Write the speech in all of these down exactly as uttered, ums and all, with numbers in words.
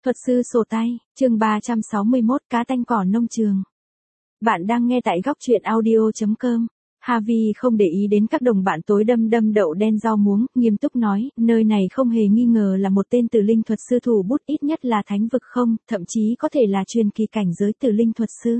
Thuật sư sổ tay, chương ba trăm sáu mươi mốt cá tanh cỏ nông trường. Bạn đang nghe tại góc truyện audio chấm com. Harvey không để ý đến các đồng bạn tối đâm đâm đậu đen rau muống, nghiêm túc nói, nơi này không hề nghi ngờ là một tên tử linh thuật sư thủ bút, ít nhất là thánh vực không, thậm chí có thể là truyền kỳ cảnh giới tử linh thuật sư.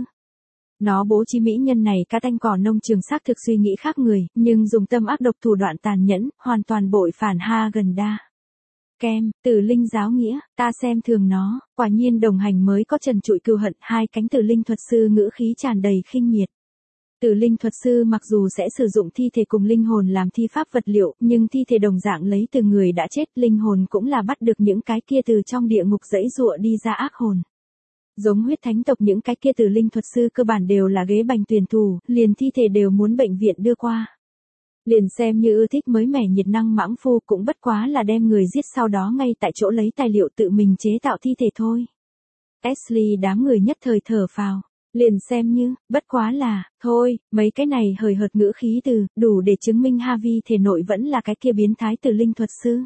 Nó bố trí mỹ nhân này cá tanh cỏ nông trường xác thực suy nghĩ khác người, nhưng dùng tâm ác độc thủ đoạn tàn nhẫn, hoàn toàn bội phản Hagenda. Kem, tử linh giáo nghĩa, ta xem thường nó, quả nhiên đồng hành mới có trần trụi cừu hận. Hai cánh tử linh thuật sư ngữ khí tràn đầy khinh miệt. Tử linh thuật sư mặc dù sẽ sử dụng thi thể cùng linh hồn làm thi pháp vật liệu, nhưng thi thể đồng dạng lấy từ người đã chết, linh hồn cũng là bắt được những cái kia từ trong địa ngục giãy giụa đi ra ác hồn. Giống huyết thánh tộc, những cái kia tử linh thuật sư cơ bản đều là ghế bành tuyển thủ, liền thi thể đều muốn bệnh viện đưa qua. Liền xem như ưa thích mới mẻ nhiệt năng mãng phu cũng bất quá là đem người giết sau đó ngay tại chỗ lấy tài liệu tự mình chế tạo thi thể thôi. Ashley đám người nhất thời thở phào, liền xem như, bất quá là, thôi, mấy cái này hời hợt ngữ khí từ, đủ để chứng minh Harvey thể nội vẫn là cái kia biến thái tử linh thuật sư.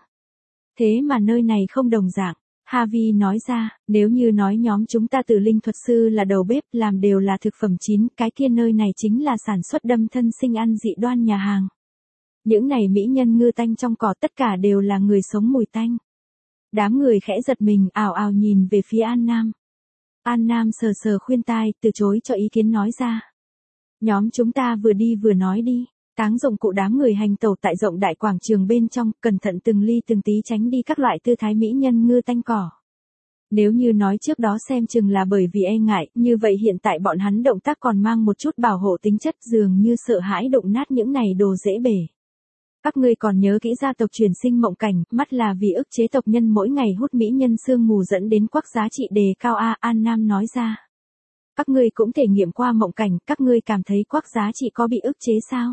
Thế mà nơi này không đồng dạng. Harvey nói ra, nếu như nói nhóm chúng ta tử linh thuật sư là đầu bếp làm đều là thực phẩm chín, cái kia nơi này chính là sản xuất đâm thân sinh ăn dị đoan nhà hàng. Những này mỹ nhân ngư tanh trong cỏ tất cả đều là người sống mùi tanh. Đám người khẽ giật mình, ào ào nhìn về phía An Nam. An Nam sờ sờ khuyên tai, từ chối cho ý kiến nói ra. Nhóm chúng ta vừa đi vừa nói đi. Táng dụng cụ đám người hành tẩu tại rộng đại quảng trường bên trong, cẩn thận từng ly từng tí tránh đi các loại tư thái mỹ nhân ngư tanh cỏ. Nếu như nói trước đó xem chừng là bởi vì e ngại, như vậy hiện tại bọn hắn động tác còn mang một chút bảo hộ tính chất, dường như sợ hãi đụng nát những này đồ dễ bể. Các ngươi còn nhớ kỹ gia tộc truyền sinh mộng cảnh, mắt là vì ức chế tộc nhân mỗi ngày hút mỹ nhân sương mù dẫn đến quắc giá trị đề cao a. An Nam nói ra. Các ngươi cũng thể nghiệm qua mộng cảnh, các ngươi cảm thấy quắc giá trị có bị ức chế sao?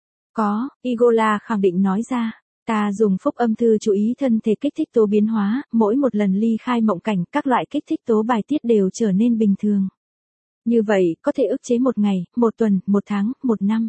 Có, Igola khẳng định nói ra. Ta dùng phúc âm thư chú ý thân thể kích thích tố biến hóa, mỗi một lần ly khai mộng cảnh, các loại kích thích tố bài tiết đều trở nên bình thường. Như vậy, có thể ức chế một ngày, một tuần, một tháng, một năm.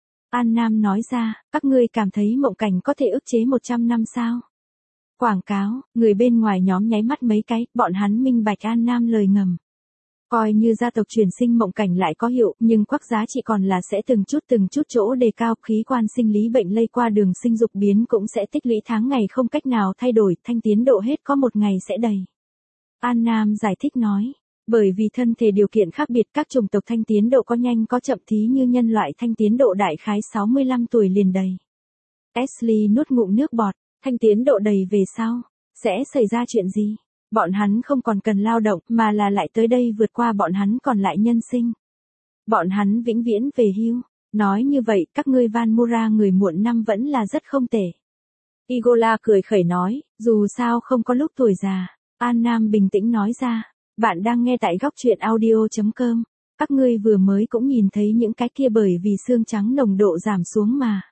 An Nam nói ra, các ngươi cảm thấy mộng cảnh có thể ức chế một trăm năm sao? Quảng cáo, người bên ngoài nhóm nháy mắt mấy cái, bọn hắn minh bạch An Nam lời ngầm. Coi như gia tộc truyền sinh mộng cảnh lại có hiệu, nhưng quắc giá trị còn là sẽ từng chút từng chút chỗ đề cao, khí quan sinh lý bệnh lây qua đường sinh dục biến cũng sẽ tích lũy tháng ngày không cách nào thay đổi, thanh tiến độ hết có một ngày sẽ đầy. An Nam giải thích nói, bởi vì thân thể điều kiện khác biệt, các chủng tộc thanh tiến độ có nhanh có chậm, thí như nhân loại thanh tiến độ đại khái sáu mươi lăm tuổi liền đầy. Ashley nuốt ngụm nước bọt, thanh tiến độ đầy về sau, sẽ xảy ra chuyện gì? Bọn hắn không còn cần lao động, mà là lại tới đây vượt qua bọn hắn còn lại nhân sinh. Bọn hắn vĩnh viễn về hưu. Nói như vậy, các ngươi Van Mura người muộn năm vẫn là rất không tệ. Igola cười khẩy nói, dù sao không có lúc tuổi già. An Nam bình tĩnh nói ra, bạn đang nghe tại góc truyện audio chấm com. Các ngươi vừa mới cũng nhìn thấy những cái kia bởi vì xương trắng nồng độ giảm xuống mà.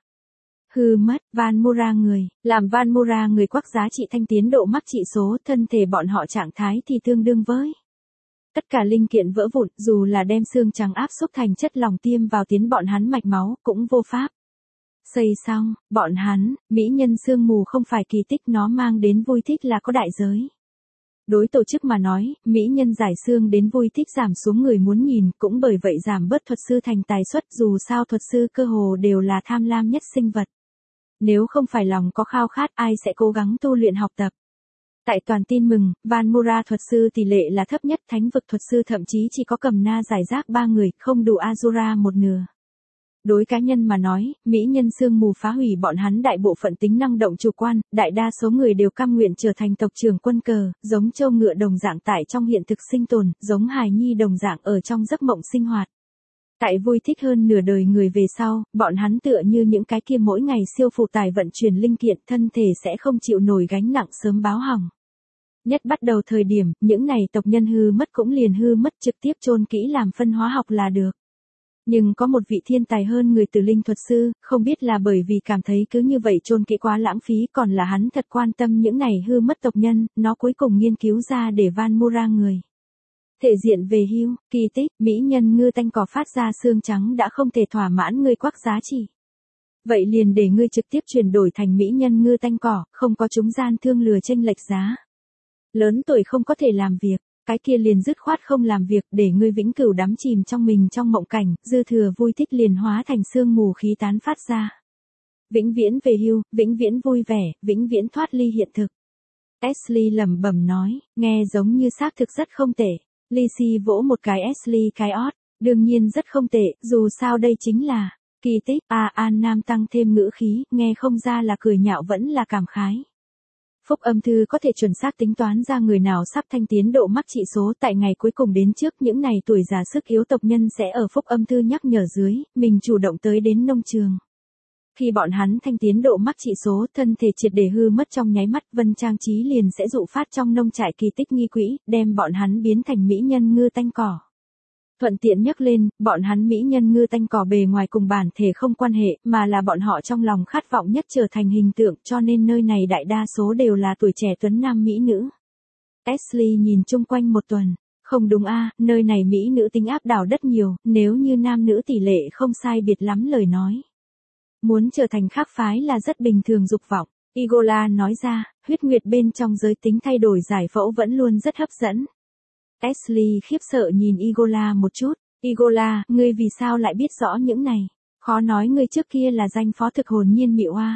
Hư mất, Van Mura người, làm Van Mura người quắc giá trị thanh tiến độ mắc trị số, thân thể bọn họ trạng thái thì tương đương với. Tất cả linh kiện vỡ vụn, dù là đem xương trắng áp xúc thành chất lỏng tiêm vào tiến bọn hắn mạch máu, cũng vô pháp. Xây xong, bọn hắn, mỹ nhân sương mù không phải kỳ tích, nó mang đến vui thích là có đại giới. Đối tổ chức mà nói, mỹ nhân giải xương đến vui thích giảm xuống người muốn nhìn, cũng bởi vậy giảm bớt thuật sư thành tài suất, dù sao thuật sư cơ hồ đều là tham lam nhất sinh vật. Nếu không phải lòng có khao khát, ai sẽ cố gắng tu luyện học tập. Tại toàn tin mừng, Van Mura thuật sư tỷ lệ là thấp nhất, thánh vực thuật sư thậm chí chỉ có cầm na giải rác ba người, không đủ Azura một nửa. Đối cá nhân mà nói, mỹ nhân sương mù phá hủy bọn hắn đại bộ phận tính năng động chủ quan, đại đa số người đều cam nguyện trở thành tộc trưởng quân cờ, giống trâu ngựa đồng dạng tại trong hiện thực sinh tồn, giống hài nhi đồng dạng ở trong giấc mộng sinh hoạt. Tại vui thích hơn nửa đời người về sau, bọn hắn tựa như những cái kia mỗi ngày siêu phụ tải vận chuyển linh kiện, thân thể sẽ không chịu nổi gánh nặng sớm báo hỏng. Nhất bắt đầu thời điểm, những này tộc nhân hư mất cũng liền hư mất, trực tiếp chôn kỹ làm phân hóa học là được. Nhưng có một vị thiên tài hơn người tử linh thuật sư, không biết là bởi vì cảm thấy cứ như vậy chôn kỹ quá lãng phí, còn là hắn thật quan tâm những này hư mất tộc nhân, nó cuối cùng nghiên cứu ra để Van Mura người. Thể diện về hưu, kỳ tích, mỹ nhân ngư tanh cỏ phát ra xương trắng đã không thể thỏa mãn ngươi quắc giá trị. Vậy liền để ngươi trực tiếp chuyển đổi thành mỹ nhân ngư tanh cỏ, không có trung gian thương lừa chênh lệch giá. Lớn tuổi không có thể làm việc, cái kia liền dứt khoát không làm việc để ngươi vĩnh cửu đắm chìm trong mình trong mộng cảnh, dư thừa vui thích liền hóa thành sương mù khí tán phát ra. Vĩnh viễn về hưu, vĩnh viễn vui vẻ, vĩnh viễn thoát ly hiện thực. Ashley lẩm bẩm nói, nghe giống như xác thực rất không tệ. Lizzie vỗ một cái Ashley cái ót, đương nhiên rất không tệ, dù sao đây chính là kỳ tích. À, An Nam tăng thêm ngữ khí, nghe không ra là cười nhạo vẫn là cảm khái. Phúc âm thư có thể chuẩn xác tính toán ra người nào sắp thanh tiến độ mắc trị số tại ngày cuối cùng đến trước những ngày tuổi già sức yếu tộc nhân sẽ ở phúc âm thư nhắc nhở dưới, mình chủ động tới đến nông trường. Khi bọn hắn thanh tiến độ mắc trị số, thân thể triệt để hư mất trong nháy mắt, Vân Trang Trí liền sẽ dụ phát trong nông trại kỳ tích nghi quỹ, đem bọn hắn biến thành mỹ nhân ngư tanh cỏ. Thuận tiện nhắc lên, bọn hắn mỹ nhân ngư tanh cỏ bề ngoài cùng bản thể không quan hệ, mà là bọn họ trong lòng khát vọng nhất trở thành hình tượng, cho nên nơi này đại đa số đều là tuổi trẻ tuấn nam mỹ nữ. Ashley nhìn chung quanh một tuần. Không đúng a, nơi này mỹ nữ tính áp đảo đất nhiều, nếu như nam nữ tỷ lệ không sai biệt lắm lời nói. Muốn trở thành khác phái là rất bình thường dục vọng. Igola nói ra, huyết nguyệt bên trong giới tính thay đổi giải phẫu vẫn luôn rất hấp dẫn. Ashley khiếp sợ nhìn Igola một chút. Igola, ngươi vì sao lại biết rõ những này? Khó nói ngươi trước kia là danh phó thực hồn nhiên mị oa.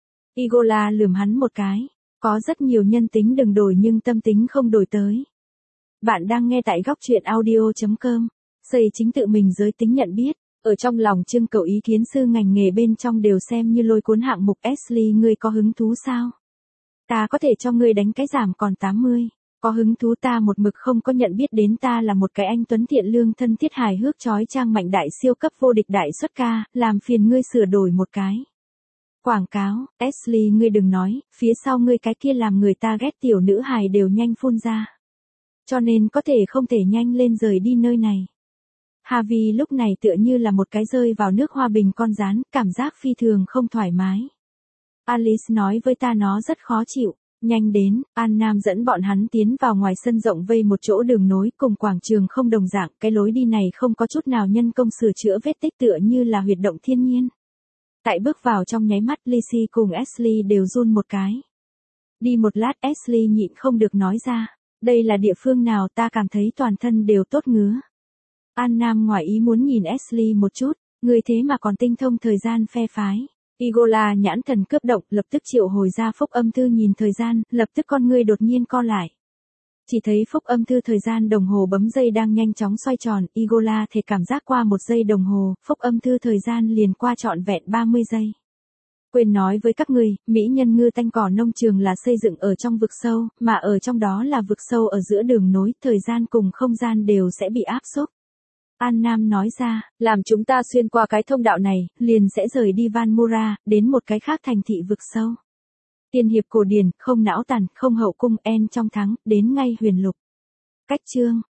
Igola lườm hắn một cái. Có rất nhiều nhân tính đừng đổi nhưng tâm tính không đổi tới. Bạn đang nghe tại góc truyện audio chấm com. Xây chính tự mình giới tính nhận biết. Ở trong lòng trưng cầu ý kiến sư ngành nghề bên trong đều xem như lôi cuốn hạng mục. Ashley, ngươi có hứng thú sao? Ta có thể cho ngươi đánh cái giảm còn tám mươi. Có hứng thú. Ta một mực không có nhận biết đến ta là một cái anh tuấn thiện lương thân thiết hài hước chói trang mạnh đại siêu cấp vô địch đại xuất ca, làm phiền ngươi sửa đổi một cái. Quảng cáo. Ashley, ngươi đừng nói, phía sau ngươi cái kia làm người ta ghét tiểu nữ hài đều nhanh phun ra. Cho nên có thể không thể nhanh lên rời đi nơi này. Harvey lúc này tựa như là một cái rơi vào nước hoa bình con rán, cảm giác phi thường không thoải mái. Alice nói với ta nó rất khó chịu. Nhanh đến, An Nam dẫn bọn hắn tiến vào ngoài sân rộng vây một chỗ đường nối cùng quảng trường không đồng dạng, cái lối đi này không có chút nào nhân công sửa chữa vết tích tựa như là huyệt động thiên nhiên. Tại bước vào trong nháy mắt Lizzie cùng Ashley đều run một cái. Đi một lát Ashley nhịn không được nói ra, đây là địa phương nào ta cảm thấy toàn thân đều tốt ngứa. An Nam ngoài ý muốn nhìn Ashley một chút, người thế mà còn tinh thông thời gian phe phái. Igola nhãn thần cướp động, lập tức triệu hồi ra phúc âm thư nhìn thời gian, lập tức con ngươi đột nhiên co lại. Chỉ thấy phúc âm thư thời gian đồng hồ bấm giây đang nhanh chóng xoay tròn, Igola thể cảm giác qua một giây đồng hồ, phúc âm thư thời gian liền qua trọn vẹn ba mươi giây. Quên nói với các người, mỹ nhân ngư tanh cỏ nông trường là xây dựng ở trong vực sâu, mà ở trong đó là vực sâu ở giữa đường nối, thời gian cùng không gian đều sẽ bị áp xúc. An Nam nói ra, làm chúng ta xuyên qua cái thông đạo này, liền sẽ rời đi Van Mura, đến một cái khác thành thị vực sâu. Tiên hiệp cổ điển, không não tàn, không hậu cung, en trong thắng, đến ngay huyền lục. Cách chương.